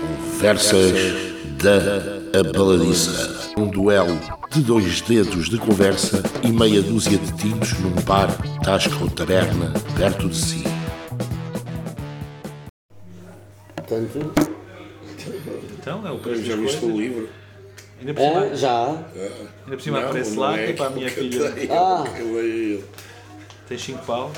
Conversas da Abaladiça. Um duelo de 2 dedos de conversa e meia dúzia de tiros num bar, tasca ou taberna perto de si. Portanto, Então, é o Eu preço já das viste o coisas. livro? Ainda por cima, já. ainda por cima Não, aparece não lá, é que é para a minha aquilo que filha. eu tenho, Ah. eu leio. Tem 5 paus.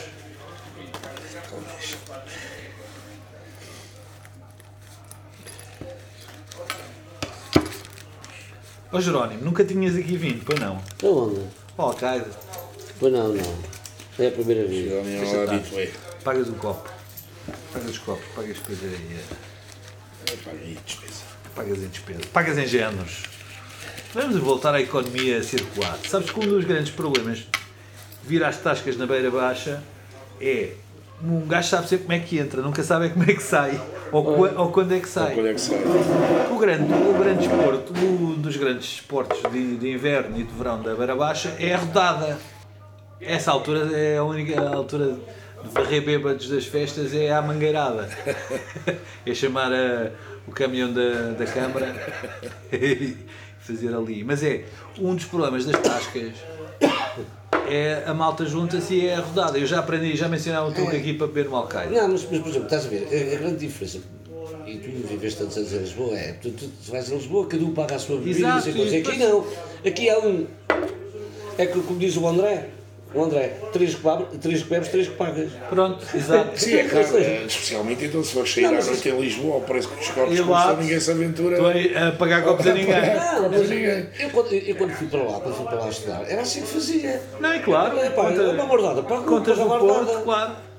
Ó Jerónimo, nunca tinhas aqui vindo, pois não? Para onde? Ó, Alcaide, Pois não. É a primeira vez. Eu nem Deixa lá estar. habituei. pagas o copo. Pagas os copos, pagas coisas aí. Paguei despesa. Pagas em despesa. Pagas em géneros. Vamos voltar à economia circular. Sabes que um dos grandes problemas de vir às tascas na beira baixa é um gajo sabe sempre como é que entra, nunca sabe como é que sai ou quando é que sai. Quando é que sai? O grande desporto, um dos grandes esportes de inverno e de verão da beira baixa é a rodada. Essa altura é a única altura de varrer bêbados das festas, é a mangueirada. É chamar o caminhão da Câmara e fazer ali. Mas é um dos problemas das tascas. É a malta junta-se e é a rodada. Eu já aprendi, já mencionava um truque aqui para beber um alcaide. Não, mas por exemplo, estás a ver, a grande diferença, e tu viveste tantos anos em Lisboa, tu vais a Lisboa, cada um paga a sua bebida, não sei Exato, quantos. Aqui não. Aqui é um. É como diz o André. O André, 3 que bebes, 3 que pagas. Pronto, exato. Sim, é claro, especialmente então se fores sair à noite em Lisboa, ao preço que os copos E lá, custam, ninguém se aventura. Estou a pagar copos a ninguém. Não, mas ninguém. eu quando fui para lá estudar, era assim que fazia. Não, é claro. É pá, uma mordada, Contas do Porto, claro.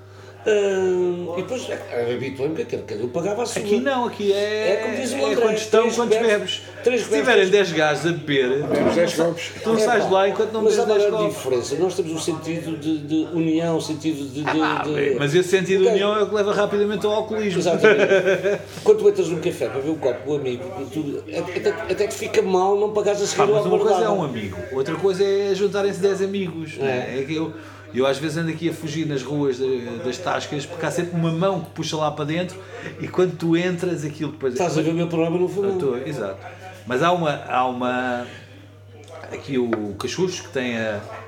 E depois habituei-me que cada um pagava a sua. Aqui não, aqui É como diz o André, quantos estão, 3 quantos bebes, bebes. 3 Se bebes, tiverem 10 gajos a beber, Temos 10 copos. tu não sais de lá enquanto não Mas bebes há uma 10 grande copos. diferença. Nós temos um sentido de união, um sentido de. Bem, mas esse sentido de Ok. união é o que leva rapidamente ao alcoolismo. Exatamente. Quando tu entras num café para ver um copo com um amigo, até que fica mal não pagares a seguir Mas logo uma coisa é bordada. um amigo, outra coisa é juntarem-se 10 amigos. Não é? É que eu às vezes ando aqui a fugir nas ruas das tascas porque há sempre uma mão que puxa lá para dentro e quando tu entras aquilo depois... Estás a ver o meu problema no fundo. Exato. Mas há uma aqui o Cachucho que tem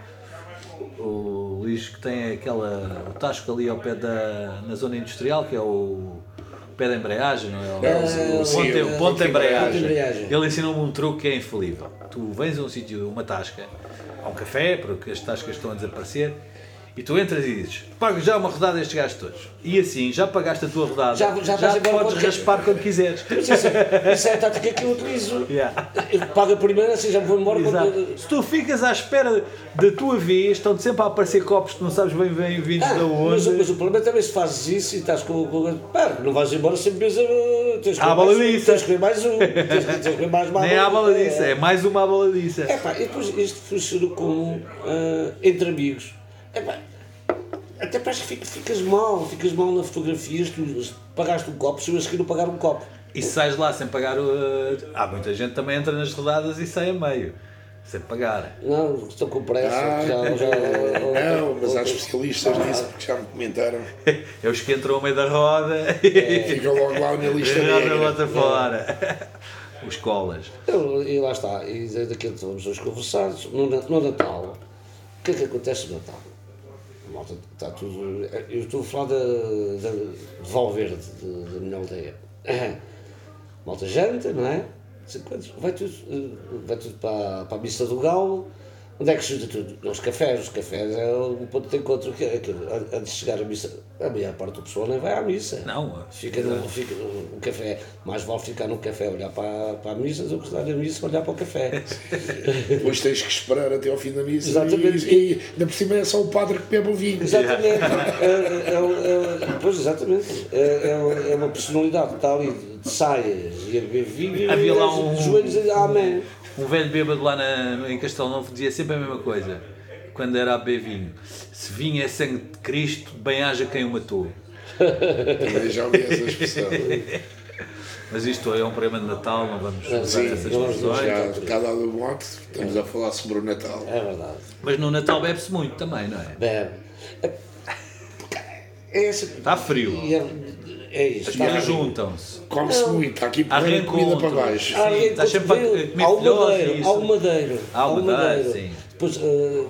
o Luís que tem o tasco ali ao pé na zona industrial que é o pé da embreagem, não é? O ponto da embreagem. Ele ensinou-me um truque que é infalível. Tu vens a um sítio, uma tasca, há um café, porque as tascas estão a desaparecer, e tu entras e dizes, pago já uma rodada a estes gajos todos. E assim, já pagaste a tua rodada, Já vais embora podes quando raspar quando quiseres. Isso é a tática que eu utilizo. Yeah. Eu pago a primeira, assim já me vou embora. Exato. Quando... Se tu ficas à espera da tua vez, estão-te sempre a aparecer copos que não sabes bem vindos de onde. Mas o problema é também se fazes isso e estás com. Pá, não vais embora sem beber. Tens que À baladiça. Tens que beber mais um. Tens que beber mais Nem há baladiça, é mais uma baladiça. É pá, e depois isto funciona como entre amigos. É pá, até parece que ficas mal na fotografia, tu pagaste um copo, se eu a seguir não pagar um copo. E se sais lá sem pagar há muita gente que também entra nas rodadas e sai a meio, sem pagar. Não, estou com pressa. Não, mas há especialistas nisso porque já me comentaram. É os que entram ao meio da roda Ficam logo lá na lista e a roda negra. bota fora. Os colas. E lá está, e daqui a vamos aos conversados, no Natal, o que é que acontece no Natal? A malta está tudo. Eu estou a falar de Valverde, da minha aldeia. Malta janta, não é? Vai tudo para a missa do Galo. Onde é que se junta tudo? Os cafés é o ponto de encontro. Antes de chegar à missa, a maior parte do pessoal nem vai à missa. Não, Fica no café. Mais vale ficar no café, olhar para a missa, do que estar na missa, olhar para o café. Depois tens que esperar até ao fim da missa. Exatamente. E ainda por cima é só o padre que bebe o vinho. Exatamente. Pois, exatamente. É uma personalidade que está ali de saias e a beber vinho. Havia lá de joelhos e amém. Um velho bêbado lá em Castelo Novo dizia sempre a mesma coisa, quando era a beber vinho. Se vinho é sangue de Cristo, bem haja quem o matou. Também já ouvi essa expressão. Mas isto é um programa de Natal, não vamos usar Sim, essas não vamos expressões. Já cá dado o mote, estamos a falar sobre o Natal. É verdade. Mas no Natal bebe-se muito também, não é? Bebe. Está frio. É isso. As pessoas juntam-se. Come-se muito, há aqui porreira de comida para baixo. Sim, está sempre a comer filhos. Há o madeiro. Há o madeiro, sim. Depois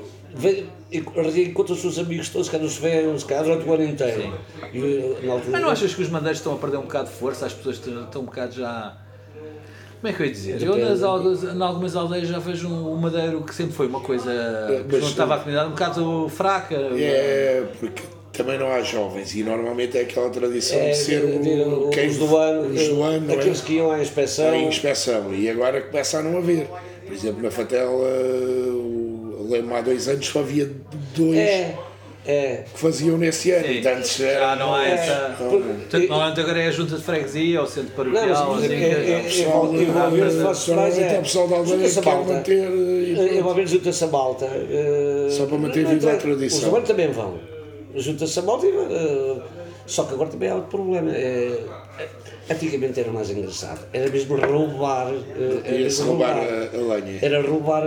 encontra os seus amigos todos, que não se vêem, se calhar, durante o ano inteiro. Mas não achas que os madeiros estão a perder um bocado de força? As pessoas estão um bocado já... Como é que eu ia dizer? Eu em algumas aldeias já vejo um madeiro que sempre foi uma coisa que não estava a comunidade um bocado fraca. É, porque também não há jovens e normalmente é aquela tradição de ser os do ano, aqueles que iam à inspeção. E agora começa a não haver. Por exemplo, na Fatela, lembro-me há 2 anos só havia 2 que faziam nesse ano. Sim. Antes Já não há essa. Normalmente agora é a junta de freguesia ou centro paroquial. Normalmente o pessoal da aldeia quer manter. Envolvendo junta-se a malta. Só para manter viva a tradição. Os agora também vão. Junta-se a malta, só que agora também há outro problema. Antigamente era mais engraçado. Era mesmo roubar. Ia-se roubar a lenha. Era roubar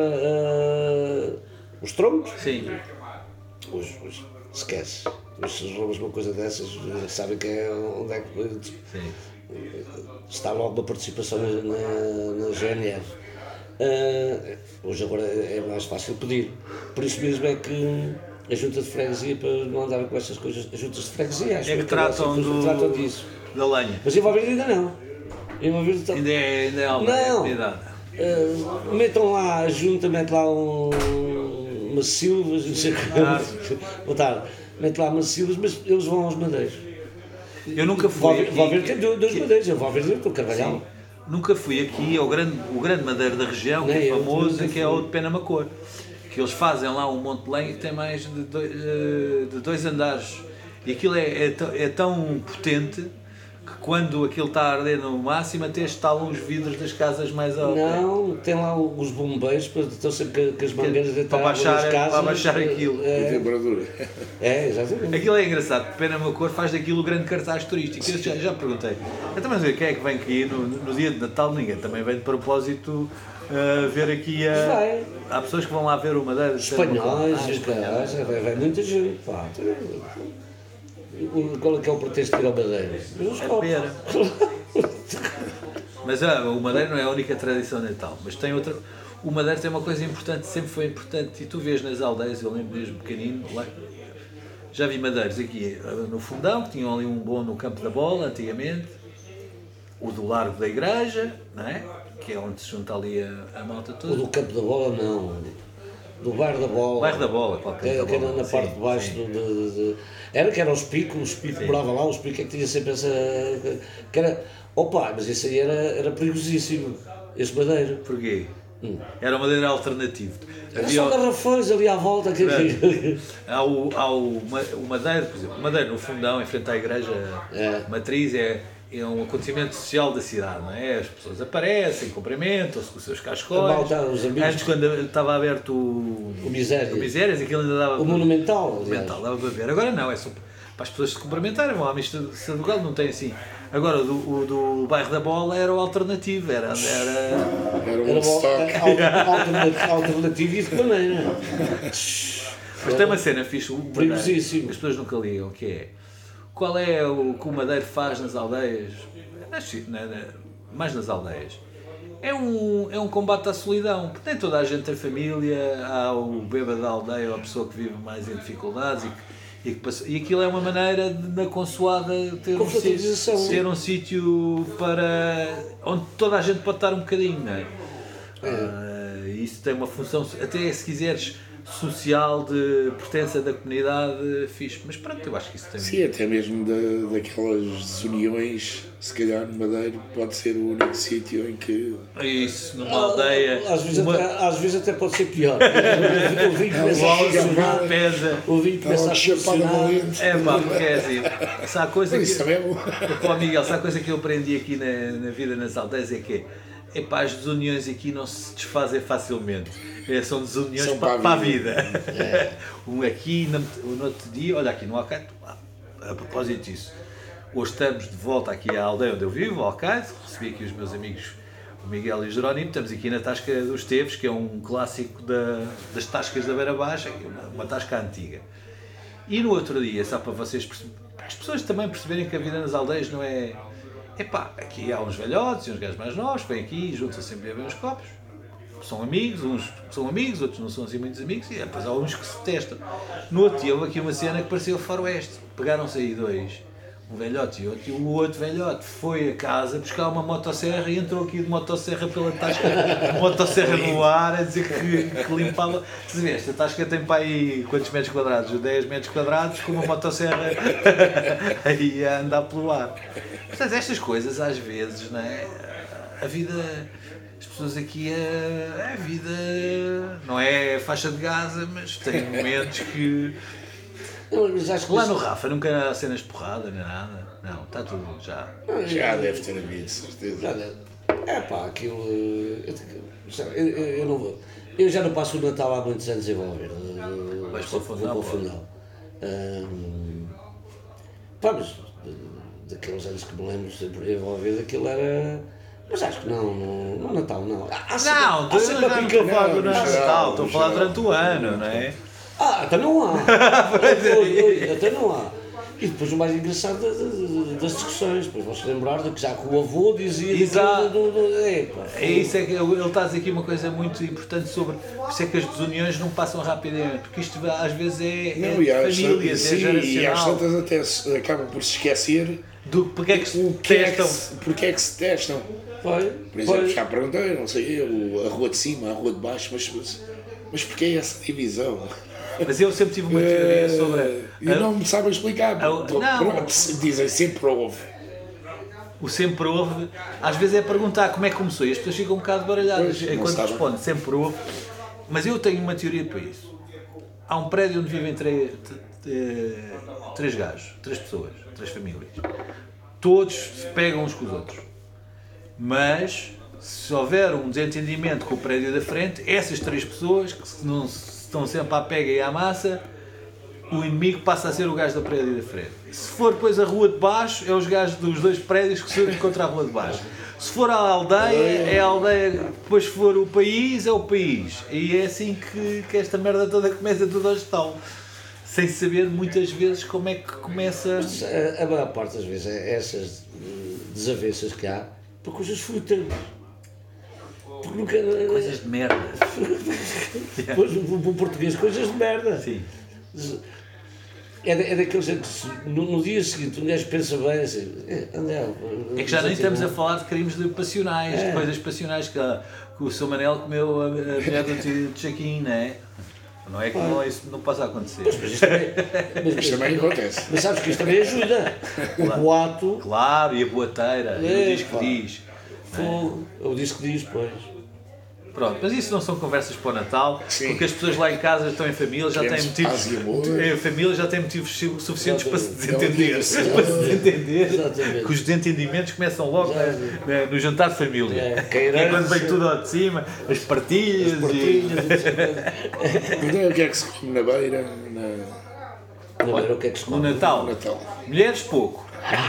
os troncos. Sim. Hoje esquece. Hoje se roubas uma coisa dessas, sabem que é onde é que. Sim. Está logo uma participação na GNR. Hoje agora é mais fácil pedir. Por isso mesmo é que a junta de freguesia, para não andar com essas coisas, as juntas de freguesia, acho que tratam disso. Da lenha. Mas em Valverde ainda não. Ainda é aldeia. Metam lá a junta, mete lá umas silvas, não sei o que. Mete lá umas silvas, mas eles vão aos madeiros. Eu nunca fui. Valverde tem 2 madeiros, eu Valverde tem o Carvalhal. Nunca fui aqui ao o grande madeiro da região, que é famoso, que é o de Penamacor. Que eles fazem lá um monte de lenha que tem mais de 2 andares. E aquilo é tão potente que quando aquilo está a arder no máximo até estalam os vidros das casas mais ao Não, tem lá os bombeiros, estão sempre com as mangueiras a para baixar aquilo. A temperatura. Exatamente. Aquilo é engraçado, porque Penamacor faz daquilo o grande cartaz turístico. Eu já perguntei. Então, mas quem é que vem aqui no dia de Natal? Ninguém também vem de propósito ver aqui há pessoas que vão lá ver o Madeira. Espanhóis, vai muita gente. Pá. Qual é que é o pretexto de ir ao Madeira? Pera. Mas o Madeira não é a única tradição de Natal, mas tem outra. O Madeira tem uma coisa importante, sempre foi importante, e tu vês nas aldeias, eu lembro mesmo pequenino, lá, já vi madeiros aqui no Fundão, que tinham ali um bom no Campo da Bola, antigamente, o do Largo da Igreja, não é? Que é onde se junta ali a malta toda. O do Campo da Bola não, do Bairro da Bola. Bairro da Bola, qualquer que era na parte de baixo que eram os picos que morava lá, os picos é que tinha sempre essa. Que era, mas isso aí era perigosíssimo, esse madeiro. Porquê? Era uma madeira alternativa. Havia só garrafões ali à volta. Há o madeiro, por exemplo, o madeiro no Fundão, em frente à igreja matriz, é um acontecimento social da cidade, não é? As pessoas aparecem, cumprimentam-se com os seus cascóis. Antes, quando estava aberto o Misérias, aquilo ainda dava o Monumental, dava para ver. Agora não, é só para as pessoas se cumprimentarem, vão à missa de Sadugal, não tem assim. Agora, o do Bairro da Bola era o alternativo, era um stock. Alternativo e de maneira. Mas tem uma cena fixe, perigosíssimo. As pessoas nunca ligam, que é qual é o que o madeiro faz nas aldeias, mais nas aldeias. É um combate à solidão, porque nem toda a gente tem família, há o bêbado da aldeia, ou a pessoa que vive mais em dificuldades e aquilo é uma maneira de, na Consoada, ter um sítio para onde toda a gente pode estar um bocadinho, não é? Isso tem uma função, até se quiseres, social, de pertença da comunidade, fixe. Mas pronto, eu acho que isso tem... Sim, até mesmo daquelas desuniões, se calhar no Madeiro pode ser o único sítio em que... Isso, numa aldeia... Às vezes até pode ser pior. O vinho começa a funcionar. Porque é assim, se há coisa que... Isso também é bom. Miguel, se há coisa que eu aprendi aqui na vida nas aldeias é que as desuniões aqui não se desfazem facilmente. São desuniões para a vida. Aqui, no outro dia, olha aqui no Alcaide, a propósito disso, hoje estamos de volta aqui à aldeia onde eu vivo, ao Alcaide, recebi aqui os meus amigos, o Miguel e o Jerónimo, estamos aqui na Tasca dos Teves, que é um clássico das tascas da Beira Baixa, uma tasca antiga. E no outro dia, só para vocês perceberem, Para as pessoas também perceberem que a vida nas aldeias não é... Epá, aqui há uns velhotes e uns gajos mais novos, vêm aqui, juntam-se sempre a beber uns copos. São amigos, uns são amigos, outros não são assim muitos amigos, e depois há uns que se testam. No outro dia houve aqui uma cena que parecia o faroeste. Pegaram-se aí dois, um velhote e o outro velhote foi a casa buscar uma motosserra e entrou aqui de motosserra pela tasca, motosserra no ar, a dizer que limpava. Estás a ver, esta tasca tem para aí quantos metros quadrados? 10 metros quadrados, com uma motosserra aí a andar pelo ar. Portanto, estas coisas às vezes, não é? A vida... As pessoas aqui, a vida não é faixa de Gaza, mas tem momentos que... Mas acho que Lá no Rafa nunca há cenas de porrada, nem nada. Não, está tudo já. Já deve ter havido, certeza. Aquilo... Eu não vou... Eu já não passo o Natal há muitos anos em Valverde. Vais para o Fundão? Vou para o Fundão. Mas daqueles anos que me lembro sempre em Valverde, aquilo era... Mas acho que não, no Natal não. Não, eu já não estou a falar do Natal, estou a falar durante o ano, não é? Até não há. Até não há. E depois o mais engraçado das discussões, depois vão-se lembrar de que já que o avô dizia... Exato. É isso, é que ele está a dizer aqui uma coisa muito importante sobre... Por isso é que as desuniões não passam rapidamente, porque isto às vezes é famílias, é geracional. E às tantas até acabam por se esquecer do porque é que se testam. Porque é que se testam. Por exemplo, já perguntei, não sei eu, a rua de cima, a rua de baixo, mas porquê essa divisão? Mas eu sempre tive uma teoria sobre... E não me sabem explicar. Dizem sempre houve. O sempre houve, às vezes é perguntar como é que começou e as pessoas ficam um bocado baralhadas enquanto respondem sempre houve. Mas eu tenho uma teoria para isso. Há um prédio onde vivem três gajos, 3 pessoas, 3 famílias. Todos se pegam uns com os outros. Mas, se houver um desentendimento com o prédio da frente, essas 3 pessoas que não estão sempre à pega e à massa, o inimigo passa a ser o gajo da prédio da frente. Se for depois a rua de baixo, é os gajos dos 2 prédios que se unem contra a rua de baixo. Se for a aldeia, é a aldeia. Depois se for o país, é o país. E é assim que esta merda toda começa tudo ao gestão. Sem saber muitas vezes como é que começa... Mas a maior parte das vezes é essas desavenças que há por coisas fúteis. Porque nunca... Coisas de merda. Pois, o português, coisas de merda. Sim. É daqueles que no dia seguinte um gajo pensa bem assim, É que já nem estamos a falar de crimes passionais, de coisas passionais que o Sr. Manel comeu a mulher do tio Chaquim, não é? Não é que isso não possa acontecer. Mas isto também acontece. Mas sabes que isto também ajuda. O boato... Claro, e a boateira, e o disco diz. O disco diz, pois. Pronto, mas isso não são conversas para o Natal, Sim. porque as pessoas lá em casa estão em família, já têm motivos, em família já têm motivos suficientes para se desentender. Para se desentender, que os desentendimentos começam logo no jantar de família. É quando vem tudo ao de cima, as partilhas Então, o que é que se come na beira? O que é que se come? No Natal. Mulheres, pouco.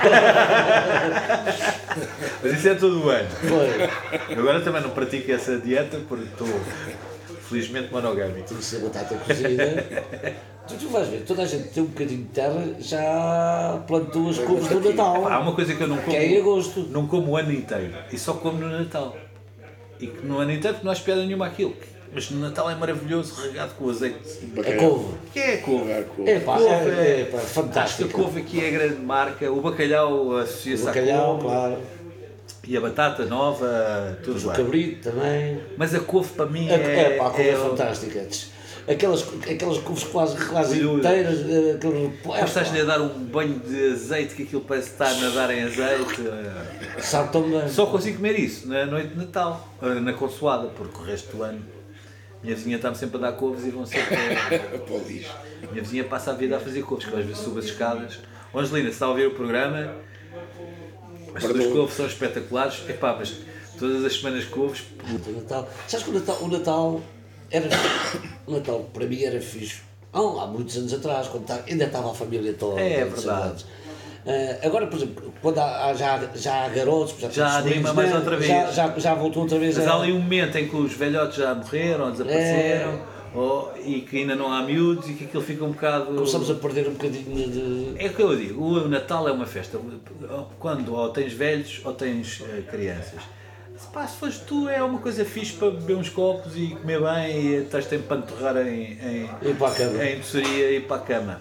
Mas isso é todo o ano. Agora também não pratico essa dieta porque estou felizmente monogâmico. Tem que ser batata cozida. Tu vais ver, toda a gente tem um bocadinho de terra, já plantou as couves do Natal. Há uma coisa que eu não como. Que é em agosto. Não como o ano inteiro. E só como no Natal. E que no ano inteiro não há piada nenhuma aquilo. Mas no Natal é maravilhoso, regado com azeite. A couve. O que é a couve? É fantástico. Acho que a couve aqui é a grande marca. O bacalhau associa-se à couve. Claro. E a batata nova, tudo bem. O cabrito também. Mas a couve para mim a couve é fantástica. Aquelas couves quase inteiras. Estás-lhe a dar um banho de azeite, que aquilo parece estar a nadar em azeite. Sabe tão bem. Só consigo comer isso na noite de Natal, na consoada, porque o resto do ano minha vizinha está-me sempre a dar couves e vão sempre. Minha vizinha passa a vida a fazer couves, que às vezes subo as escadas. Angelina, se está a ouvir o programa, as tuas couves são espetaculares. Epá, mas todas as semanas couves. Natal. Sabes que o Natal era. O Natal para mim era fixe. Há muitos anos atrás, quando ainda estava a família toda. É verdade. Agora, por exemplo, quando já há garotos, já anima mais outra vez. Já voltou outra vez. Mas há ali um momento em que os velhotes já morreram, desapareceram, e que ainda não há miúdos e que aquilo fica um bocado... Começamos a perder um bocadinho de... É o que eu digo, o Natal é uma festa, quando ou tens velhos ou tens crianças. Se fores tu é uma coisa fixe para beber uns copos e comer bem e estás tempo para enterrar em doçaria e ir para a cama.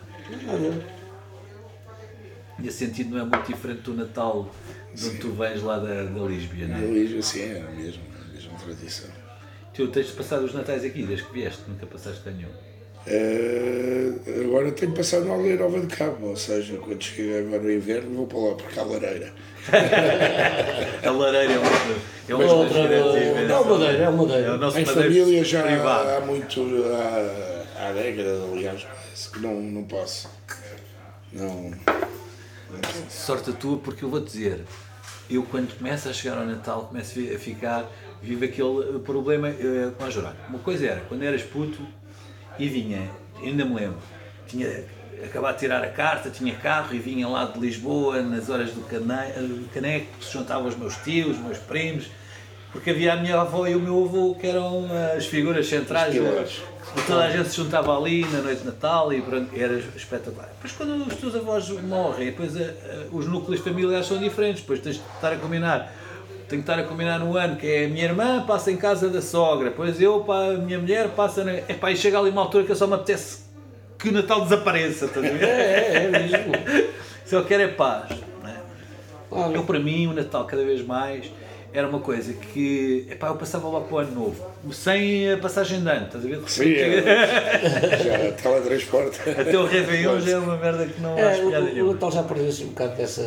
E esse sentido não é muito diferente do Natal de onde tu vens lá da Lisboa, não é? Da Lisboa, sim, é a mesma tradição. Tu tens passado os Natais aqui, desde que vieste, nunca passaste nenhum. Agora tenho passado na Aldeia Nova de Cabo, ou seja, quando chega agora o inverno vou para lá, porque há lareira. A lareira é uma É uma madeira. É o nosso Em madeiro família já privado. há décadas, aliás, que não posso. Não Sorte a tua, porque eu vou dizer, eu quando começo a chegar ao Natal, começo a ficar, vivo aquele problema, com a Jorge. Uma coisa era, quando eras puto e vinha, ainda me lembro, tinha acabado de tirar a carta, tinha carro e vinha lá de Lisboa, nas horas do caneco, se juntava os meus tios, os meus primos, porque havia a minha avó e o meu avô que eram as figuras centrais, toda a gente se juntava ali na noite de Natal e pronto, era espetacular. Depois quando os teus avós morrem, depois os núcleos familiares são diferentes, depois tens de estar a combinar. Tenho que estar a combinar no ano, que é a minha irmã passa em casa da sogra, depois a minha mulher passa na... Epá, e chega ali uma altura que só me apetece que o Natal desapareça, estás a ver? É mesmo. Só quero é paz. Não é? Claro. Eu, para mim, o Natal cada vez mais era uma coisa que, epá, eu passava lá para o Ano Novo, sem a passagem de ano, estás a ver? Sim, já teletransporte. Até o Réveillon já é uma merda que não acho piada O nenhuma. Natal já perdeu-se um bocado dessa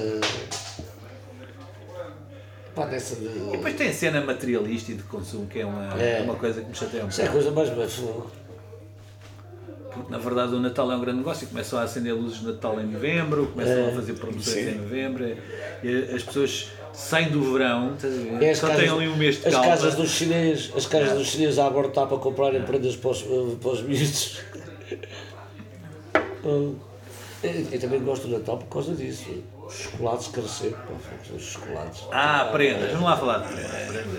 de... E depois tem a cena materialista e de consumo, que é uma coisa que me chateia um Isso é a bocado. coisa mais... Porque, na verdade, o Natal é um grande negócio e começam a acender luzes de Natal em novembro, começam a fazer promoções em novembro, e as pessoas saem do verão, estás a ver? Só têm ali um mês de calma. As casas dos chineses a abortar para comprarem prendas para os miúdos. Eu também gosto do Natal por causa disso. Os chocolates crescer, os chocolates. Prendas, vamos lá falar de prendas.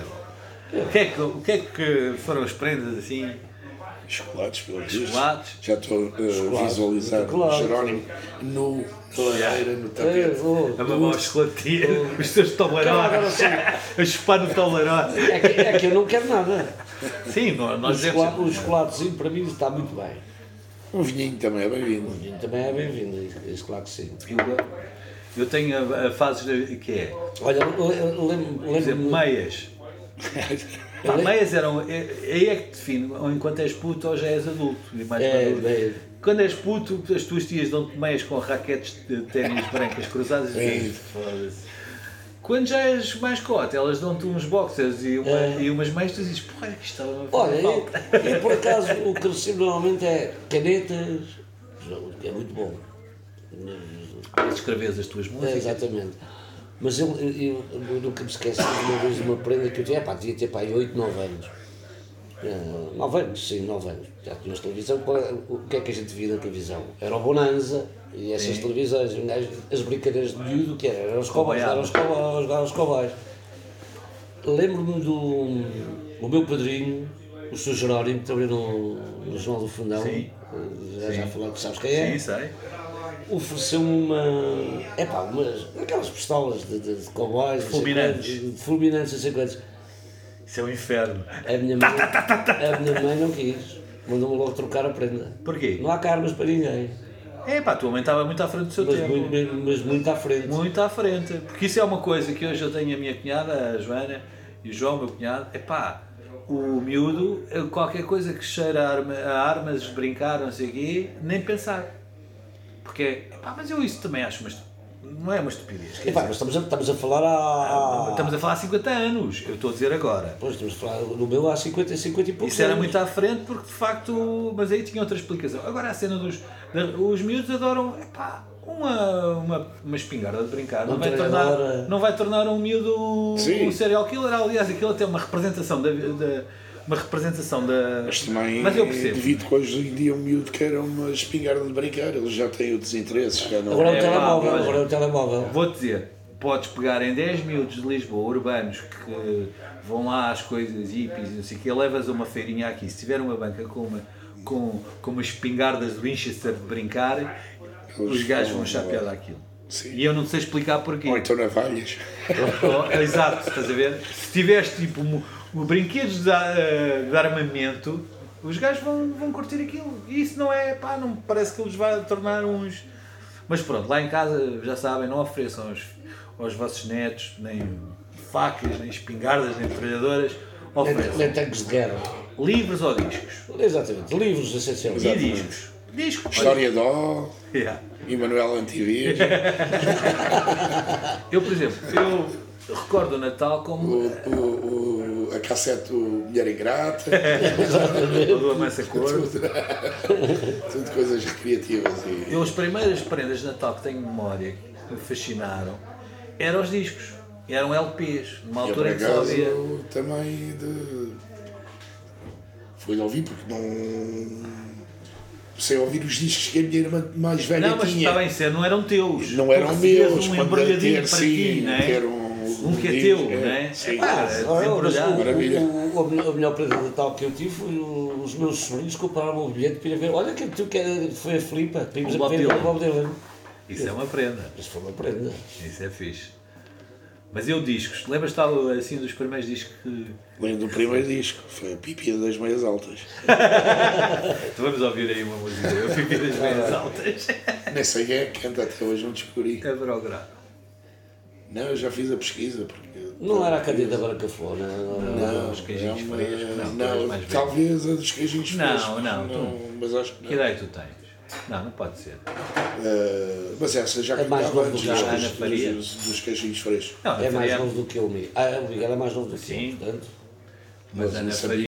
O que é que foram as prendas assim? Chocolates, pelo visto. Chocolates. Já estou a visualizar o Jerónimo nu, na lareira, no tapete. A mamar os chocolatinhos, os seus Toblerones, a chupar no Toblerone. É que eu não quero nada. Sim, nós O chocolatezinho para mim está muito bem. Um vinhinho também é bem-vindo. O vinho também é bem-vindo, isso claro que sim. Eu tenho a fase que é, Olha, por exemplo, lembro-me... meias. Meias eram, aí é que te define, ou enquanto és puto ou já és adulto. E mais maduro. Quando és puto, as tuas tias dão-te meias com raquetes de ténis brancas cruzadas e foda-se. Quando já és mais cote, elas dão-te uns boxers e umas meias, tu dizes, porra, que isto estava a fazer falta. E por acaso o que recebo normalmente é canetas, que é muito bom. Para escreveres as tuas músicas. Exatamente. Mas eu nunca me esqueci de uma vez uma prenda que eu tinha, devia ter aí 8, 9 anos. 9 anos, sim, 9 anos. Já tínhamos televisão. O que é que a gente via na televisão? Era o Bonanza e essas televisões, as brincadeiras de miúdo, que eram os cowboys, jogar os cowboys. Lembro-me do meu padrinho, o Sr. Jerónimo, que trabalhou no Jornal do Fundão. Sim. Já falou que sabes quem é? Sim, sei. Ofereceu-me aquelas pistolas de cowboys, fulminantes, não sei quantos. Isso é um inferno. A minha mãe não quis, mandou-me logo trocar a prenda. Porquê? Não há armas para ninguém, A tua mãe estava muito à frente do seu tempo. mas muito à frente. Muito à frente. Porque isso é uma coisa que hoje eu tenho a minha cunhada, a Joana, e o João, meu cunhado, o miúdo, qualquer coisa que cheira a armas, brincar, não sei o quê, nem pensar. Porque, mas eu isso também acho, não é uma estupidez. Mas estamos a falar Estamos a falar há 50 anos, eu estou a dizer agora. Pois, estamos a falar no meu há 50 e poucos Isso era anos. muito à frente porque de facto, mas aí tinha outra explicação. Agora a cena os miúdos adoram, uma espingarda de brincar, não vai tornar um miúdo um serial killer. Aliás, aquilo até é uma representação Mas também mas eu percebo. devido que hoje em dia um miúdo quer uma espingarda de brincar, eles já têm outros interesses. Já não... Agora é o telemóvel. Vou-te dizer, podes pegar em 10 miúdos de Lisboa, urbanos, que vão lá às coisas hippies e não sei o quê, levas a uma feirinha aqui, se tiver uma banca com com umas espingardas de Winchester de brincar, os gajos vão achar piada àquilo. Sim. E eu não sei explicar porquê. Ou então navalhas. Exato, estás a ver? Se tiveres tipo brinquedos de armamento, os gajos vão curtir aquilo. E isso não é, pá, não parece que eles vão tornar uns. Mas pronto, lá em casa já sabem, não ofereçam aos vossos netos nem facas, nem espingardas, nem metralhadoras. Ofereçam Nem tanques de guerra. livros ou discos. Exatamente, livros essencialmente. E discos. Discos. História de Ó, Yeah. Emanuel Antivez, Eu, por exemplo, eu recordo o Natal como a cassete do Mulher Ingrata, o do Amansa Cor. tudo coisas recreativas. Eu, as primeiras prendas de Natal que tenho memória, que me fascinaram, eram os discos. Eram LPs, numa Eu, por altura em que só havia. acaso, também fui de ouvir porque não sei ouvir os discos que a minha irmã mais velha Não, mas tinha. está bem ser, não eram teus. Não Tu eram recebias meus, um quando embrulhadinho ter, para sim, ti, não é? ter Um que é disco, teu, não é? sim. Desembrulhado. Maravilha. A melhor prenda de Natal que eu tive foi os meus sobrinhos compraram um bilhete para ir ver. Olha que tu que foi a Filipa, vimos O a Bob ver Dylan. o Bob Dylan. Isso é uma prenda. Isso foi uma prenda. Isso é fixe. Mas eu discos, lembras-te assim dos primeiros discos que. Lembro do primeiro disco, foi a Pipi das Meias Altas. Tu vamos ouvir aí uma música, eu fiquei das meias altas. Nem sei quem é que canta até hoje, não descobri. É Brogrado. Não, eu já fiz a pesquisa. Porque... Não era a Candida Branca Flor, não. Não, os queijinhos é uma- frescos, não, tu és mais velho. talvez a dos queijinhos Não, frescos. não, mas acho que Que não. ideia tu tens? Não, não pode ser. Mas essa já É mais cantava novo antes do que a Ana Faria. dos queijinhos frescos. Não, É mais Faria- novo do que o Miguel. O Miguel é mais novo do que Sim. eu, portanto. Mas não Ana sabia. Faria.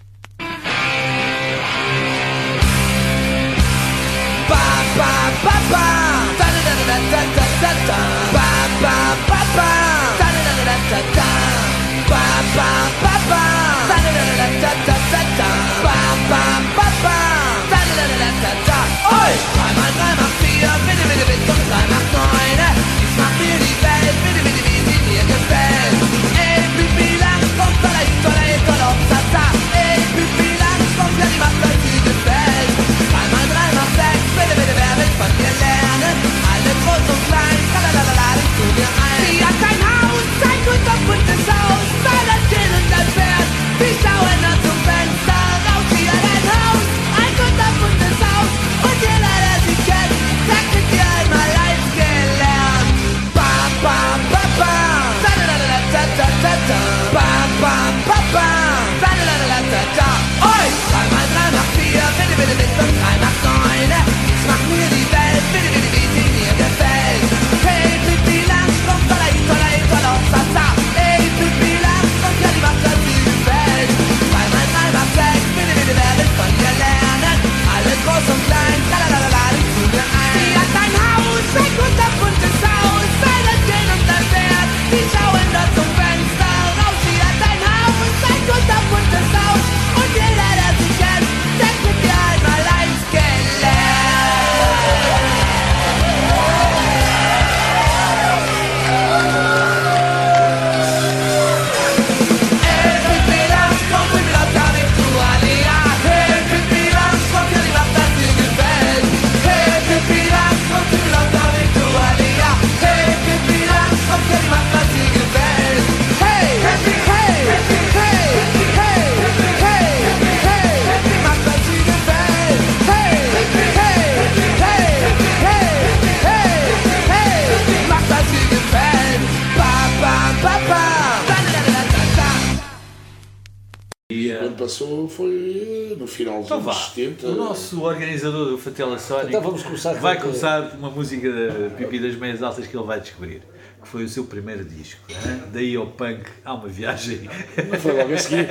Quando passou foi no final dos Então anos vá, 70. o nosso organizador do Fatela Sónico Então vamos começar vai com- começar uma música da Pipi das Meias Altas que ele vai descobrir, que foi o seu primeiro disco. Hein? Daí ao punk, há uma viagem. Não foi logo a seguir.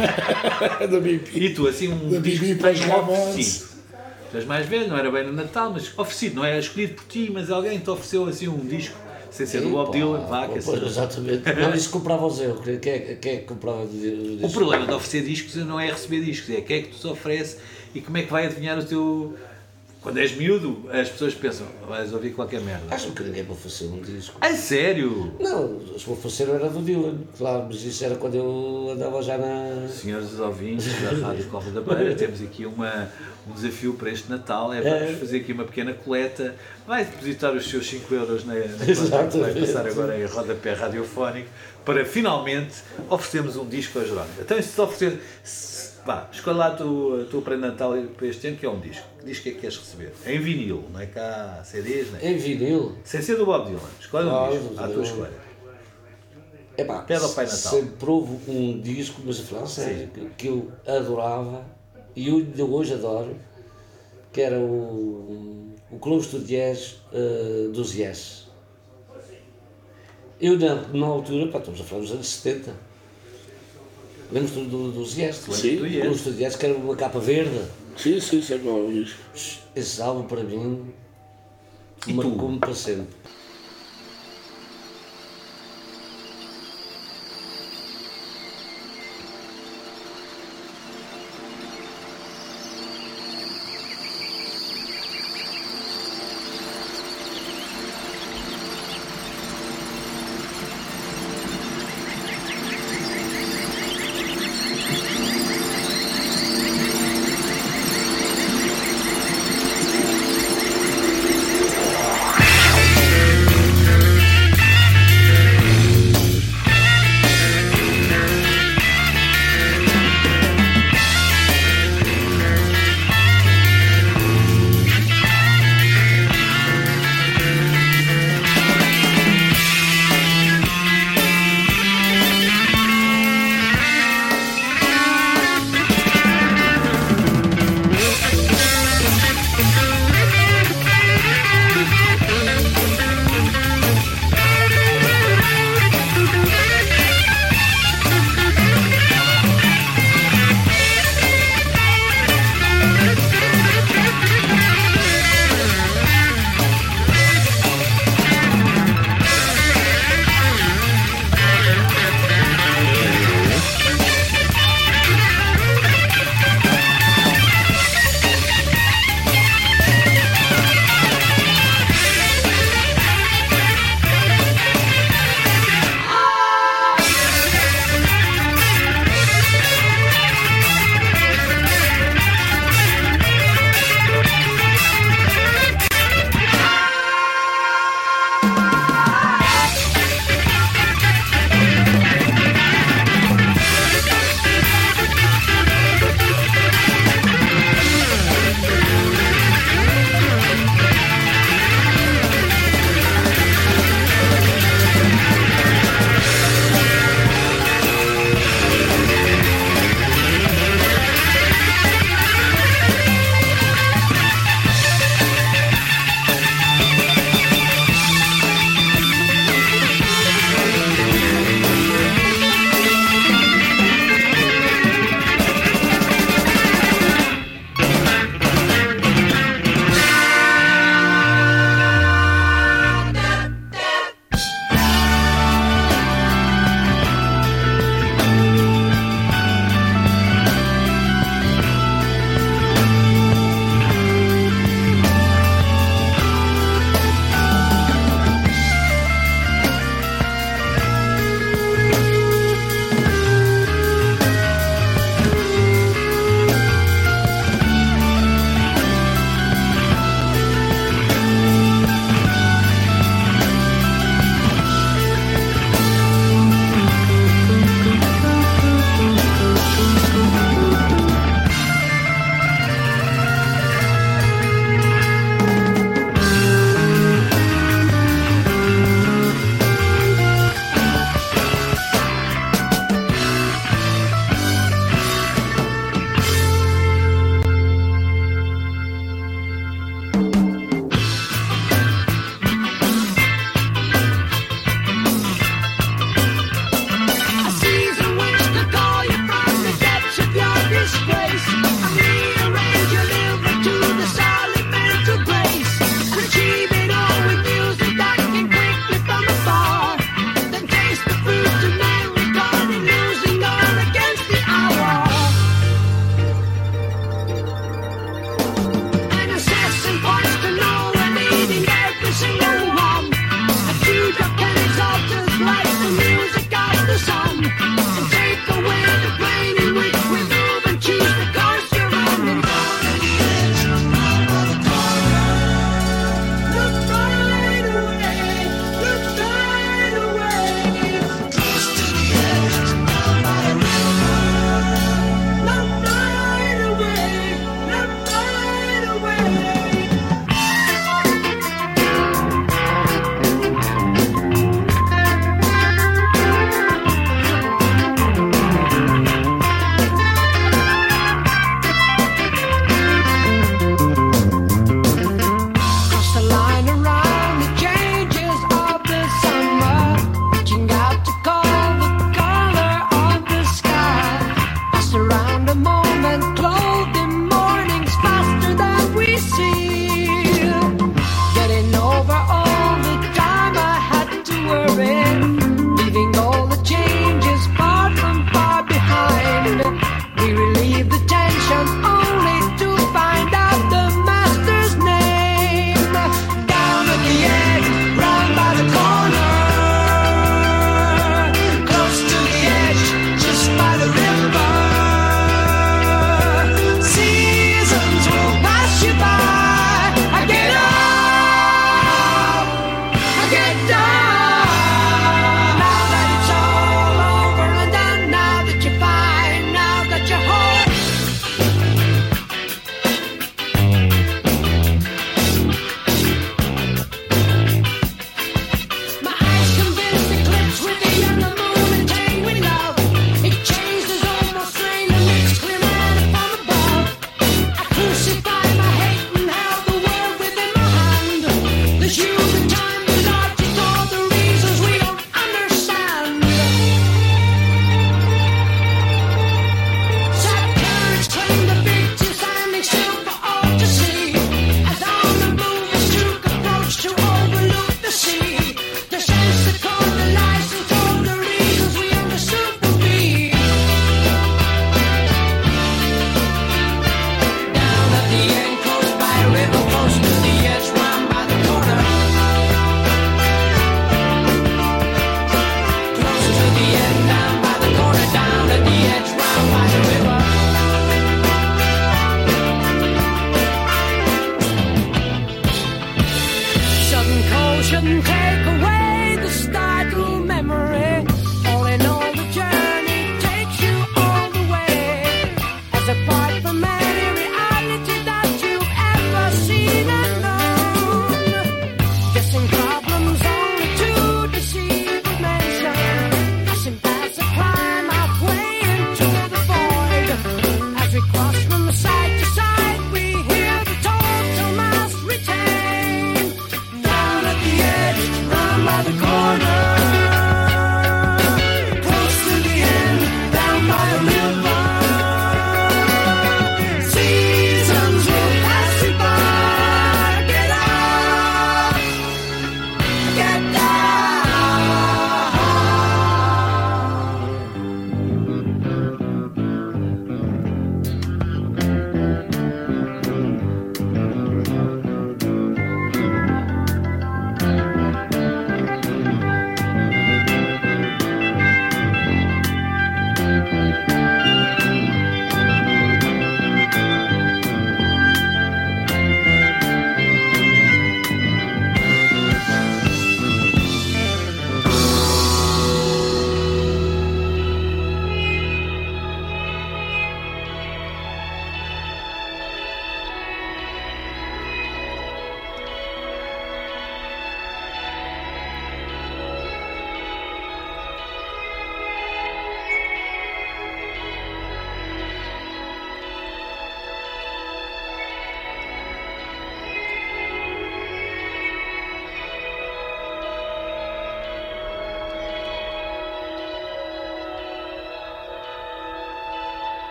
da Bipi. E tu, assim, um Da disco Bibi que para tens os oferecido. Tu és mais velho, não era bem no Natal, mas oferecido, não era escolhido por ti, mas alguém te ofereceu assim um disco, sem ser do Bob Dylan, vá, que Pois, exatamente. Não, isso comprava-os eu. Quem é que comprava O problema de oferecer discos não é receber discos, é quem é que tu te oferece e como é que vai adivinhar Quando és miúdo, as pessoas pensam, vais ouvir qualquer merda. Acho que ninguém me ofereceu um disco. A sério? Não, se me ofereceram era do Dylan, claro, mas isso era quando eu andava já na... Senhores ouvintes da Rádio Cova da Beira, temos aqui um desafio para este Natal, vamos fazer aqui uma pequena coleta, vai depositar os seus 5 euros na conta que vai passar agora em rodapé radiofónico, para finalmente oferecermos um disco a Jerónimo. Então, se te oferecer... escolhe lá a tua pré-natal para este ano, que é um disco. Que disco é que queres receber? É em vinil, não é cá CDs, não é? Em vinil? Sem ser do Bob Dylan. Escolhe um disco, à tua escolha. Pede ao Pai Natal. Sempre provo um disco, mas afinal, sério, que eu adorava, e eu ainda hoje adoro, que era o Close to Jazz dos Yes. Eu, na altura, estamos a falar dos anos 70, lembras-te dos Yes? Sim. Close to Jazz, que era uma capa verde. Sim, sei qual é isso. Esse álbum, para mim, marcou-me para sempre.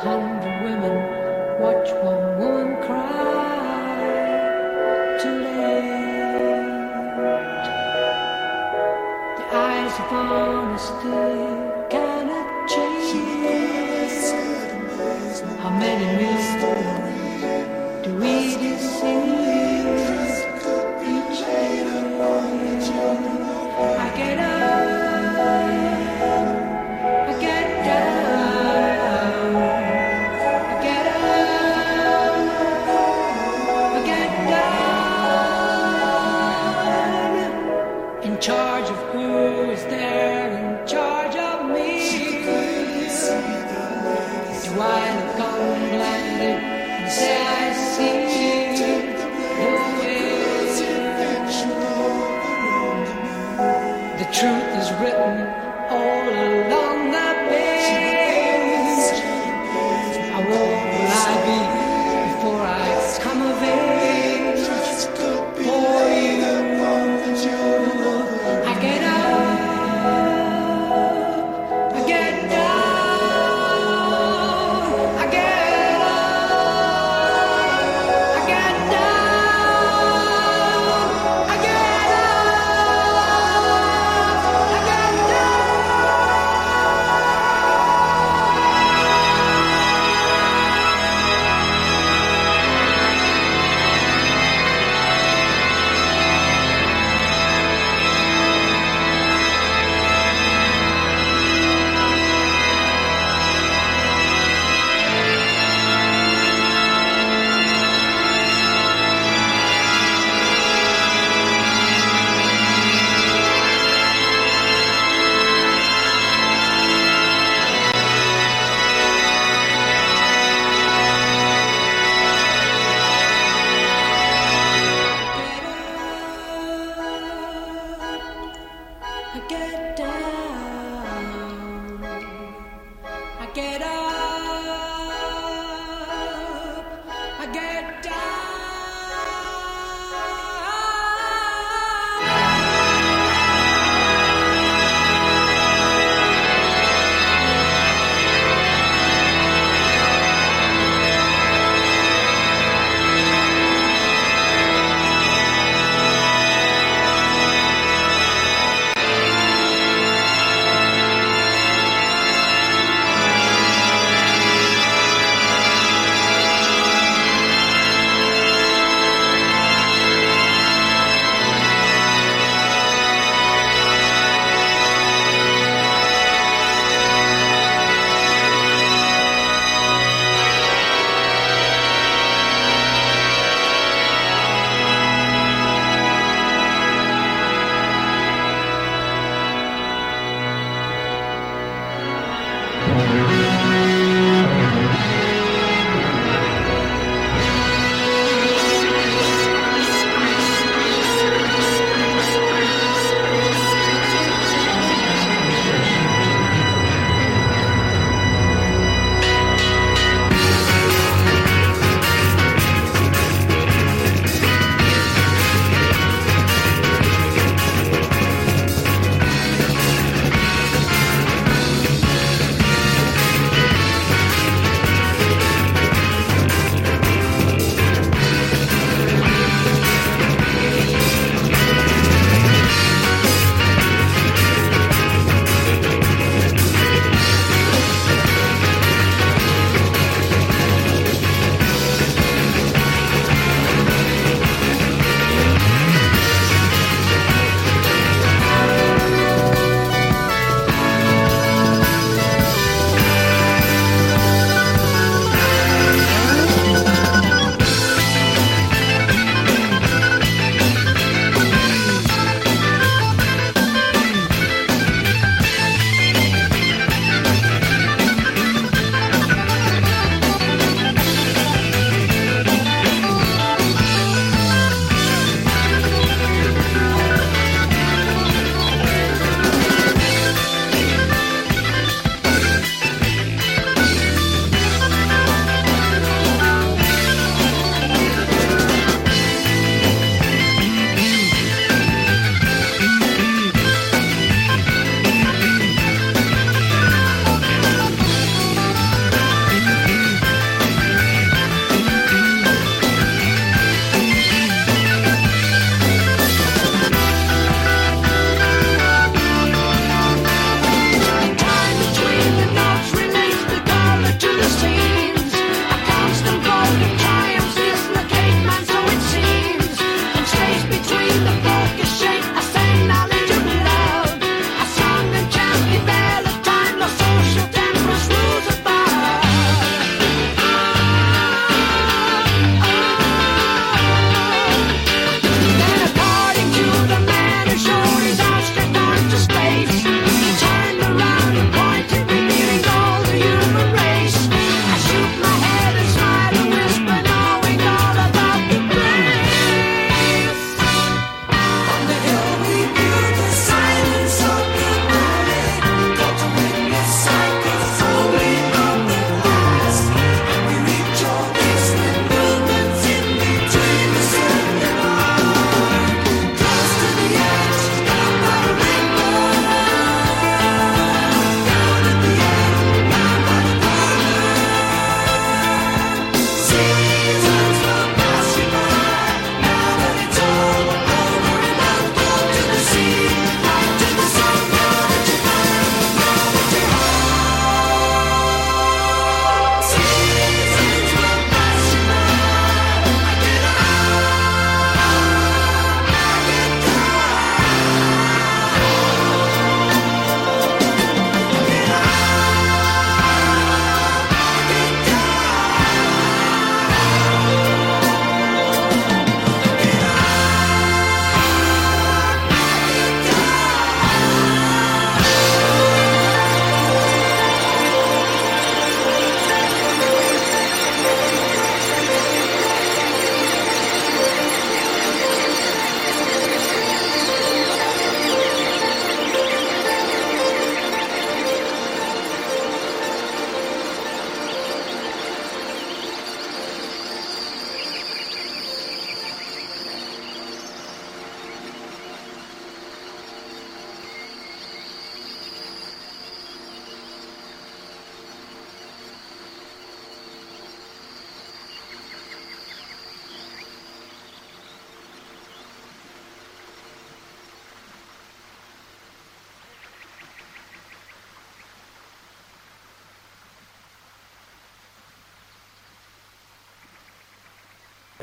100 women watch one woman cry too late. The eyes upon us still cannot change. How many mysteries do we deceive each day? I get up, I get down, I get up, I get down. In charge of who is there, in charge of me. Do I look on blindly and say I see the way? The truth is written all along the page. How old will I be before I come of age? For you, I get up, I get down, I get up.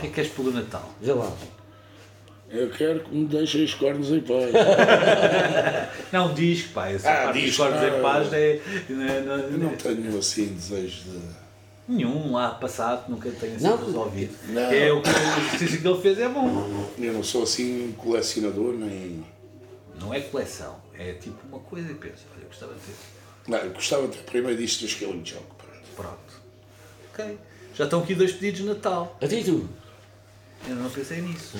que é que queres pelo Natal? Vê lá. Eu quero que me deixem os cornos em paz. Não, disco, pá. Essa parte dos disco, cornos não. em paz é... Eu não tenho assim desejo de. Nenhum lá passado nunca tenha sido Não. resolvido. Não. É o exercício que ele fez é bom. Eu não sou assim colecionador, nem. Não é coleção, é tipo uma coisa e pensa, olha, eu gostava de ter. Não, eu gostava de ter primeiro disto dos Killing Joke. Pronto. Ok. Já estão aqui 2 pedidos de Natal. A ti e tu? Eu não pensei nisso.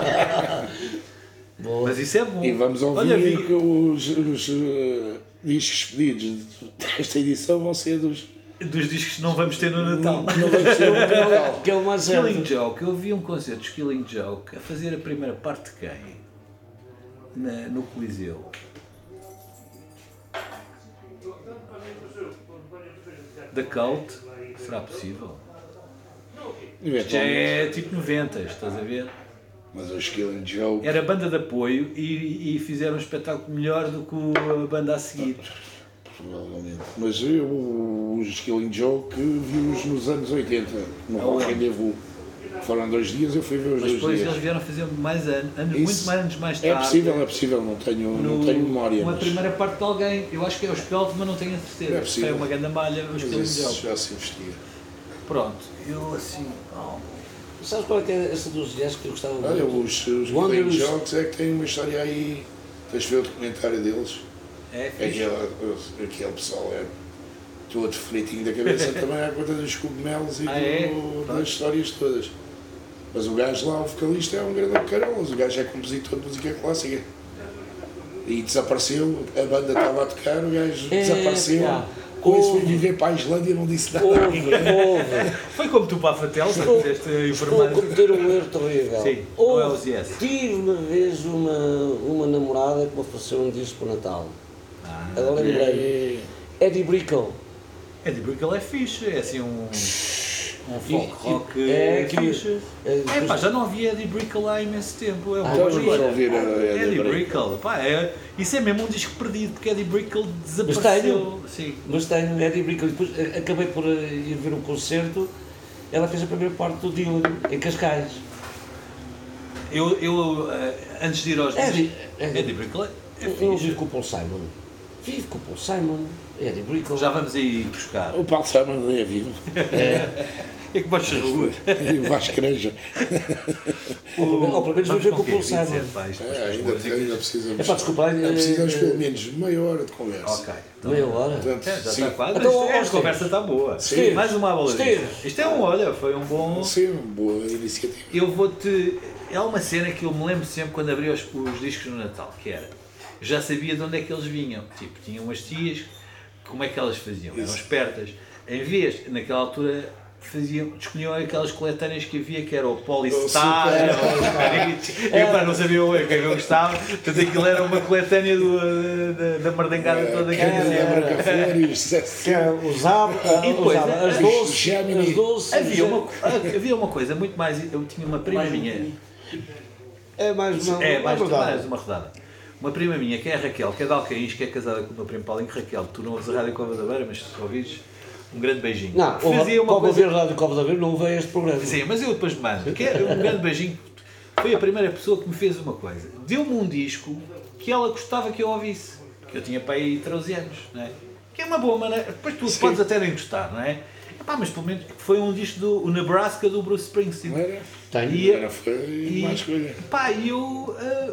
Boa. Mas isso é bom. E vamos ouvir Olha, vi, que os discos pedidos desta edição vão ser dos. dos discos que não vamos ter no Natal. Não vai ser um Natal. Que é o mais certo. Killing Joke, eu vi um concerto dos Killing Joke a fazer a primeira parte de quem? No Coliseu. Da Cult, será possível? Já Eventualmente. é tipo 90, estás a ver? Mas os Killing Joke. Era banda de apoio e fizeram um espetáculo melhor do que a banda a seguir. Provavelmente. Mas eu, os Killing Joke, vi-os nos anos 80, no Rock Rendezvous. Foram 2 dias, eu fui ver os Mas 2 depois dias. eles vieram fazer mais anos, muito Isso mais anos mais É tarde. possível, não tenho memória. Uma Mas, primeira parte de alguém, eu acho que é os Peltos, mas não tenho a certeza. É possível. Foi uma grande malha, os mas Killing isso Joke. já se investiga. Pronto, eu assim. Sabes qual é que é essa dos gajos que eu gostava Olha, muito? os Killing Wanderers. Jokes é que têm uma história aí. Tens de ver o documentário deles. É fixe. Aquele pessoal é todo fritinho da cabeça também à conta dos cogumelos e das histórias todas. Mas o gajo lá, o vocalista, é um grande carolas. O gajo é compositor de música clássica. E desapareceu, a banda estava a tocar, o gajo desapareceu. pá. Com isso foi viver para a Islândia e não disse nada. Houve. Foi como tu para a Fatel, já fizeste Estou a informar. cometer um erro terrível. Sim, Houve. não é os yes. Tive uma vez uma namorada que me ofereceu um disco para o Natal. Agora lembrei. Eddie Brickell. Eddie Brickell é fixe, é assim um folk rock É que- fixe. Pá, já não havia Eddie Brickell há imenso tempo. É uma Então boa vamos história. ouvir a Eddie Eddie Brickell, pá, isso é mesmo um disco perdido, porque Eddie Brickell Mas desapareceu. Sim. Mas tenho Eddie Brickell. Depois acabei por ir ver um concerto. Ela fez a primeira parte do Dylan, em Cascais. Eu antes de ir aos Eddie- discos, Eddie- Eddie Brickell é Eu fixe. vivo com o Paul Simon. Vivo com o Paul Simon. Eddie Brickell. Já vamos aí buscar. O Paulo Simon não é vivo. É que vais ser rua. E o Vasco Granja. Ou pelo menos vou ver com o Paul Simon. Ainda precisamos. É pá, desculpa. Ainda precisamos pelo menos meia hora de conversa. Ok. Meia hora. Portanto, Já sim, está quase. Então, Mas a Esteves. conversa está boa. Esteves. Mais uma baladinha. Esteves. Isto é olha, foi um bom. sim, uma boa iniciativa. Eu vou-te. É uma cena que eu me lembro sempre quando abri os discos no Natal, que era. Já sabia de onde é que eles vinham. Tipo, tinham umas tias, como é que elas faziam? Eram espertas. Em vez, naquela altura, escolhiam aquelas coletâneas que havia, que era o Polystar, eu para não sabia o que eu gostava, portanto aquilo era uma coletânea da mardangada toda que Que era usava E depois, as doces. havia uma coisa muito mais. Eu tinha uma prima minha. É mais uma. Mais uma rodada. Uma prima minha, que é a Raquel, que é de Alcaíns, que é casada com o meu primo Paulinho. Raquel, tu não ouves a Rádio Cova da Beira, mas se ouvis, um grande beijinho. Não, Fazia uma qual coisa. ouvir a Rádio Cova da Beira não veio este programa. Sim, mas eu depois mando. Que é um grande beijinho. Foi a primeira pessoa que me fez uma coisa. Deu-me um disco que ela gostava que eu ouvisse. Que eu tinha para aí 13 anos, não é? Que é uma boa maneira. Depois tu podes até nem gostar, não é? Pá, mas pelo menos foi um disco do o Nebraska do Bruce Springsteen. Não era? E- Era, foi uma escolha. Pá, e eu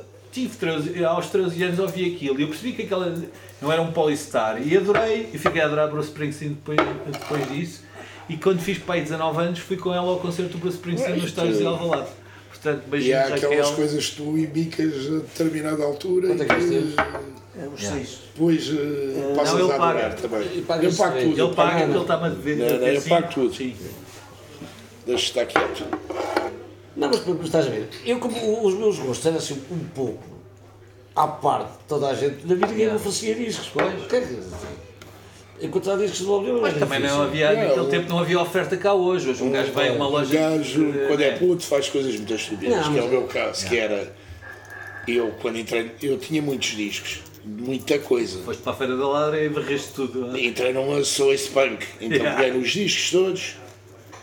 aos 13 anos ouvi aquilo e eu percebi que aquela não era um Polystar e adorei, e fiquei a adorar Bruce Springsteen depois disso, e quando fiz pai 19 anos fui com ela ao concerto do Bruce Springsteen nos Estádios de Alvalade. Portanto, E beijinhos há aquelas Raquel. coisas que tu embicas a determinada altura Quanto é que e teve? que Os 6. depois passas não, ele a paga. adorar também. E paga Eu os pago três. tudo. Ele paga Não, porque não. ele está-me a dever. Não, eu assim. pago tudo. Sim. Deixa estar quieto. Não, mas estás a ver? Eu, como os meus gostos eram assim um pouco à parte de toda a gente, na vida ninguém me oferecia discos. Pois. Quer dizer, encontrar discos de Bob Dylan Mas era também difícil. não havia, naquele tempo não havia oferta cá hoje. Hoje um gajo vai a uma Um loja. gajo, quando é né? puto, faz coisas muito estúpidas, Não, que é o mas- meu caso, que era. Eu, quando entrei, eu tinha muitos discos, muita coisa. Foste para a Feira da Ladra e varreste tudo. Entrei numa Soul Punk, então Yeah. peguei nos discos todos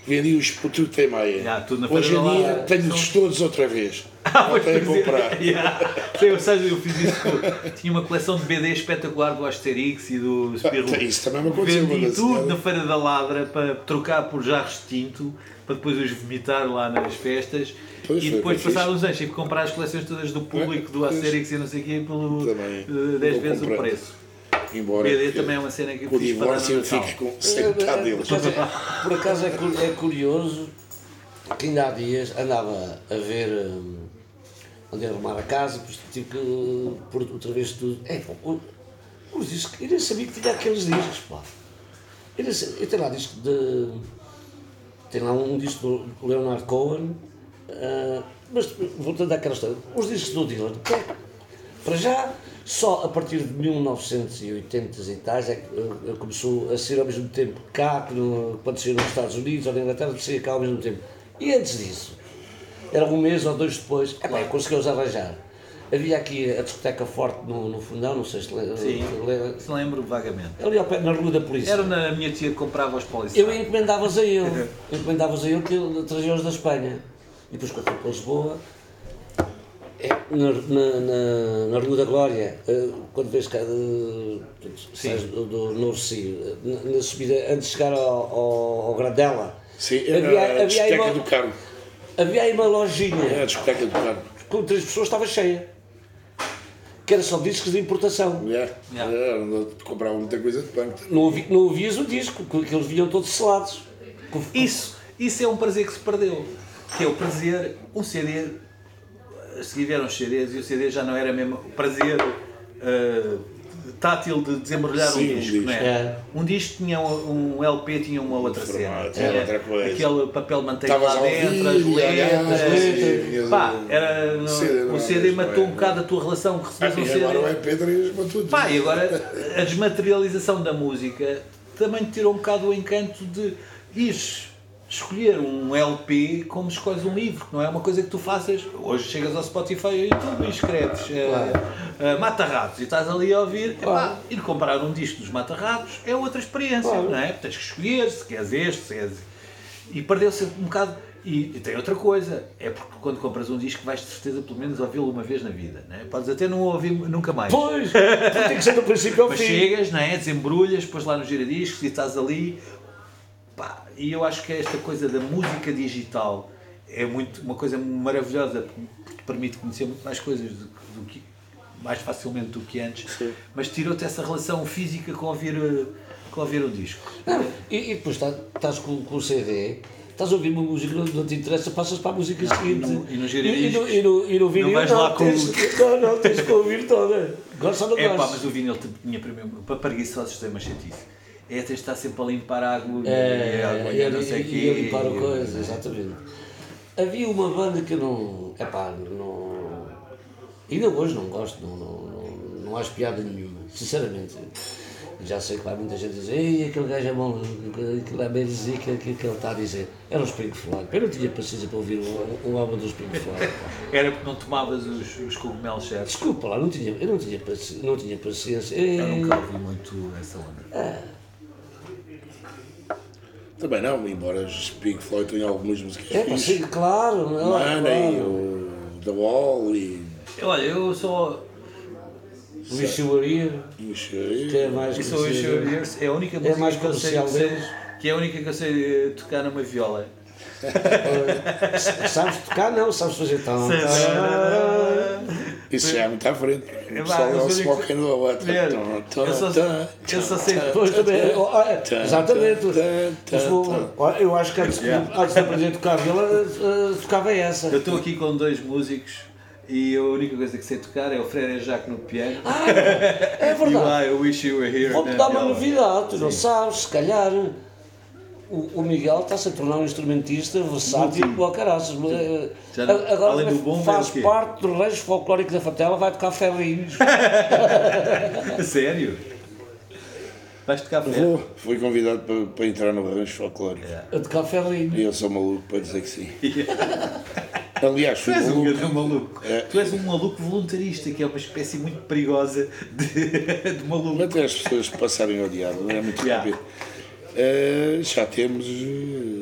Vendi os por tudo tem meia. Já, tudo na Hoje Feira em da dia Ladra. tenho-os todos outra vez. Pois, Voltei a quer dizer, comprar. Sei, ou seja, eu fiz isso. Tinha uma coleção de BD espetacular do Asterix e do Spirou. Isso também me aconteceu. Vendi mas tudo assim, na Feira da Ladra para trocar por jarros de tinto, para depois os vomitar lá nas festas. Pois, E foi depois o que eu passar uns anos tive que comprar as coleções todas do público, do Pois. Asterix e não sei o quê, pelo Também 10 vou vezes o comprando. preço. Embora BD que também é uma cena que eu com o fiz para divórcio eu Natal. fico com 100 deles. Por acaso é curioso que ainda há dias andava a ver onde ia arrumar a casa e depois tive que pôr outra vez tudo. Os discos, eu nem sabia que tinha aqueles discos, pá. Eu tenho lá disco de. Tem lá um disco do Leonard Cohen, mas voltando àquela história, os discos do Dylan, para já, só a partir de 1980 e tais é que começou a ser ao mesmo tempo cá, quando saiu nos Estados Unidos ou na Inglaterra, saía cá ao mesmo tempo. E antes disso, era um mês ou dois depois, conseguiu-os arranjar. Havia aqui a discoteca Forte no Fundão, não sei se lembra. Sim, se lembro vagamente. Ali ao pé, na Rua da Polícia. Era na minha tia que comprava os policiais. Eu encomendava-os a ele, que ele trazia-os da Espanha. E depois quando fui para Lisboa, na Rua da Glória, quando vês cá sais do Novo Cio, na subida, antes de chegar ao Grandela, Sim, era a discoteca do Carmo. havia aí uma lojinha, Era a discoteca do Carmo. com 3 pessoas, estava cheia. Que era só discos de importação. Era onde comprava muita coisa de banco. Não ouvias o disco, porque eles vinham todos selados. Isso é um prazer que se perdeu. Que é o prazer, um CD, a seguir vieram os CDs e o CD já não era mesmo o prazer tátil de desembrulhar um Sim, disco, não é? É. Um disco tinha um LP, tinha uma outra cena. formato, Tinha era outra coisa. aquele papel manteiga Estavas lá a dentro, ouvir, as e olhavas, letras. e- Pá, era, o CD não o era CD mesmo, matou um é. bocado a tua relação que recebias um E CD. agora o MP3 para tudo. Pá, e agora a desmaterialização da música também te tirou um bocado o encanto de ires escolher um LP como escolhes um livro, que não é uma coisa que tu faças. Hoje chegas ao Spotify e YouTube e escreves Mata-Ratos e estás ali a ouvir. Epá, ir comprar um disco dos Mata-Ratos é outra experiência, não é? Tens que escolher se queres este, se queres. E perdeu-se um bocado. E tem outra coisa, é porque quando compras um disco vais de certeza pelo menos ouvi-lo uma vez na vida, não é? Podes até não ouvir nunca mais. Pois, tem que ser do princípio ao Mas fim. chegas, não é? Desembrulhas, depois lá no giradiscos e estás ali. Pá, e eu acho que esta coisa da música digital é uma coisa maravilhosa, porque te permite conhecer muito mais coisas do que, mais facilmente do que antes, mas tirou-te essa relação física com ouvir um disco. Não, e depois estás com o CD, estás a ouvir uma música, não te interessa, passas para a música seguinte. E no giradiscos, e no vinil, não vais lá com tens que ouvir toda. Gosto ou não É pá, gosto? mas o vinil tinha primeiro, para preguiçosos tem uma chatice. É tens de estar sempre a limpar a agulha, E não sei o quê. a limpar a coisa, exatamente. Havia uma banda que eu não. Ainda hoje não gosto, não acho piada nenhuma, sinceramente. Já sei que vai muita gente dizer, ei, aquele gajo é bom, aquilo é bem dizer que ele está a dizer. Era os Pink Floyd. Eu não tinha paciência para ouvir um álbum dos Pink Floyd. Era porque não tomavas os cogumelos certos. Desculpa lá, eu não tinha paciência. Eu nunca ouvi muito essa onda. Também não, embora os Pink Floyd tenham algumas músicas É, pá, fixes. sim, claro. Money, o The Wall e... Olha, eu só. Wish You Were Here, que é mais Isso Wish You Were Here é a única música mais que eu sei comercial deles. que é a única que eu sei tocar numa viola. Sabes tocar? Não, sabes fazer tão. Isso já é muito à frente. O É, pessoal vá, é o os únicos- Smoke and the Water. Ver, eu só sei. Pois também, exatamente. Mas, eu acho que antes de aprender a tocar viola, tocava essa. Eu estou aqui com dois músicos e a única coisa que sei tocar é o Frere Jacques no piano É e o verdade. I Wish You Were Here Vou-te na dar uma viola. novidade, tu não sabes, se calhar. O Miguel está-se a tornar um instrumentista versátil para o caraças. Já não- Agora além do bom, faz vê o quê? parte do Reis Folclórico da Fatela, vai tocar ferrinhos. Sério? Vais tocar ferro? Fui convidado para entrar no rancho folclórico. A tocar ferrinhos. E eu sou maluco para dizer que sim. Aliás, Tu fui és um maluco. grande maluco. Tu és um maluco voluntarista, que é uma espécie muito perigosa de maluco. Até as pessoas passarem ao diabo, não é muito Yeah. rápido. Já temos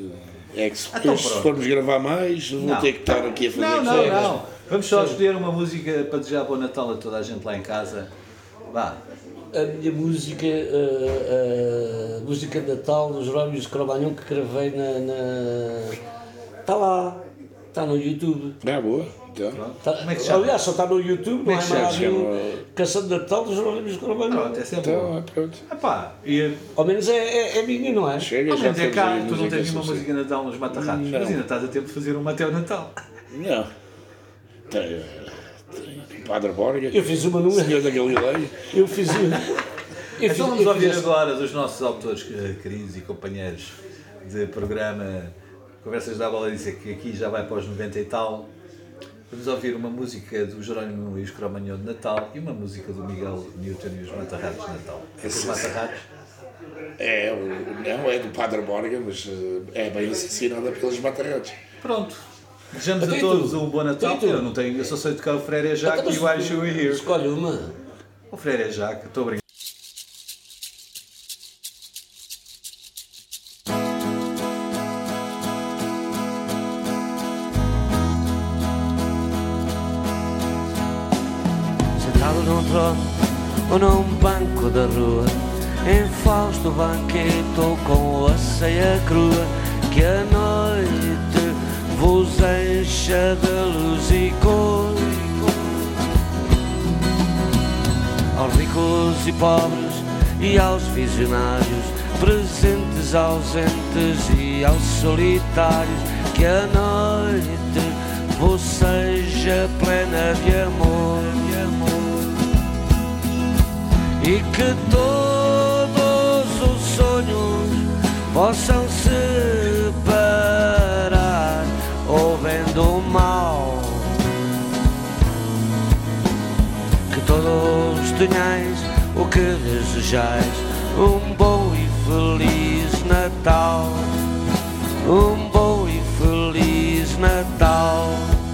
É que se Então depois, se pronto. formos gravar mais, vou Não. ter que estar aqui a fazer Não. Vamos só escolher uma música para desejar bom Natal a toda a gente lá em casa. Vá. A minha música, a música de Natal dos Jerónimos de Cromanhão que gravei está lá, está no YouTube. Boa. Então. Tá, Como é que se chama? aliás, só está no YouTube, não é é que se mais chama? nenhum. Canção de Natal dos Jerónimos de Cromanhão. Pronto, essa é Então, boa. pronto. Epá, e Ao menos é minha, não é? Chega, ao já menos é temos cá, aí tu não música tens uma suficiente. música de Natal nos Mata-Ratos, Não. mas ainda estás a tempo de fazer uma até o Natal. Não. Tem o Padre Borga, Eu fiz uma numa. Senhor da Galileia. Eu fiz uma. Então vamos ouvir agora dos nossos autores queridos e companheiros de programa Conversas da Baladiça, que aqui já vai para os 90 e tal. Vamos ouvir uma música do Jerónimo e os Cromanhão de Natal e uma música do Miguel Newton e os Mata-Ratos de Natal. Os Mata-Ratos? Não, é do Padre Borga, mas é bem assassinada pelos Mata-Ratos. Pronto. Desejamos a Até todos tu. um bom Natal. Até tu. Eu só sei tocar o Freire Jacques e o I Show Here. Escolhe uma. O Freire Jacques, estou a brincar. Sentado num trono ou num banco da rua, em Fausto banquete com a ceia crua, que a noite vos encha de luz e cor. Aos ricos e pobres e aos visionários, presentes, ausentes e aos solitários, que a noite vos seja plena de amor. E que todos os sonhos possam separar o bem do mal. Que todos tenhais o que desejais, um bom e feliz Natal. Um bom e feliz Natal.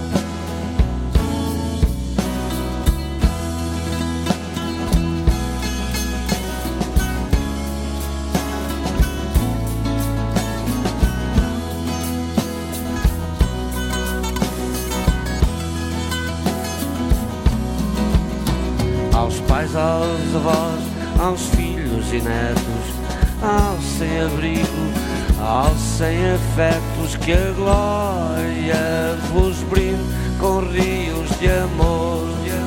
Aos pais, aos avós, aos filhos e netos, aos sem abrigo, aos sem afetos, que a glória vos brinde com rios de amor.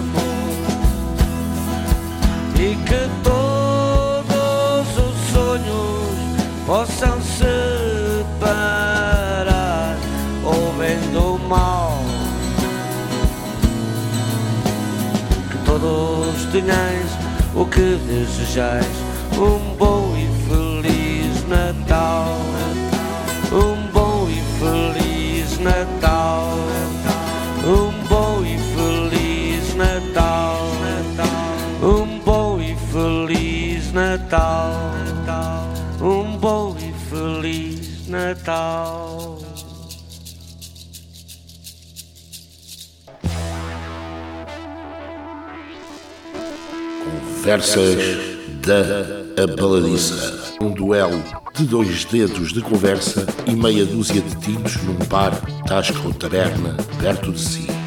E que todos os sonhos possam separar o bem do mal. Todos tenhais o que desejais, um bom e feliz Natal. Um bom e feliz Natal. Um bom e feliz Natal. Um bom e feliz Natal. Um bom e feliz Natal. Conversas da Abaladiça. Um duelo de 2 dedos de conversa e meia dúzia de tintos num bar, tasca ou taberna perto de si.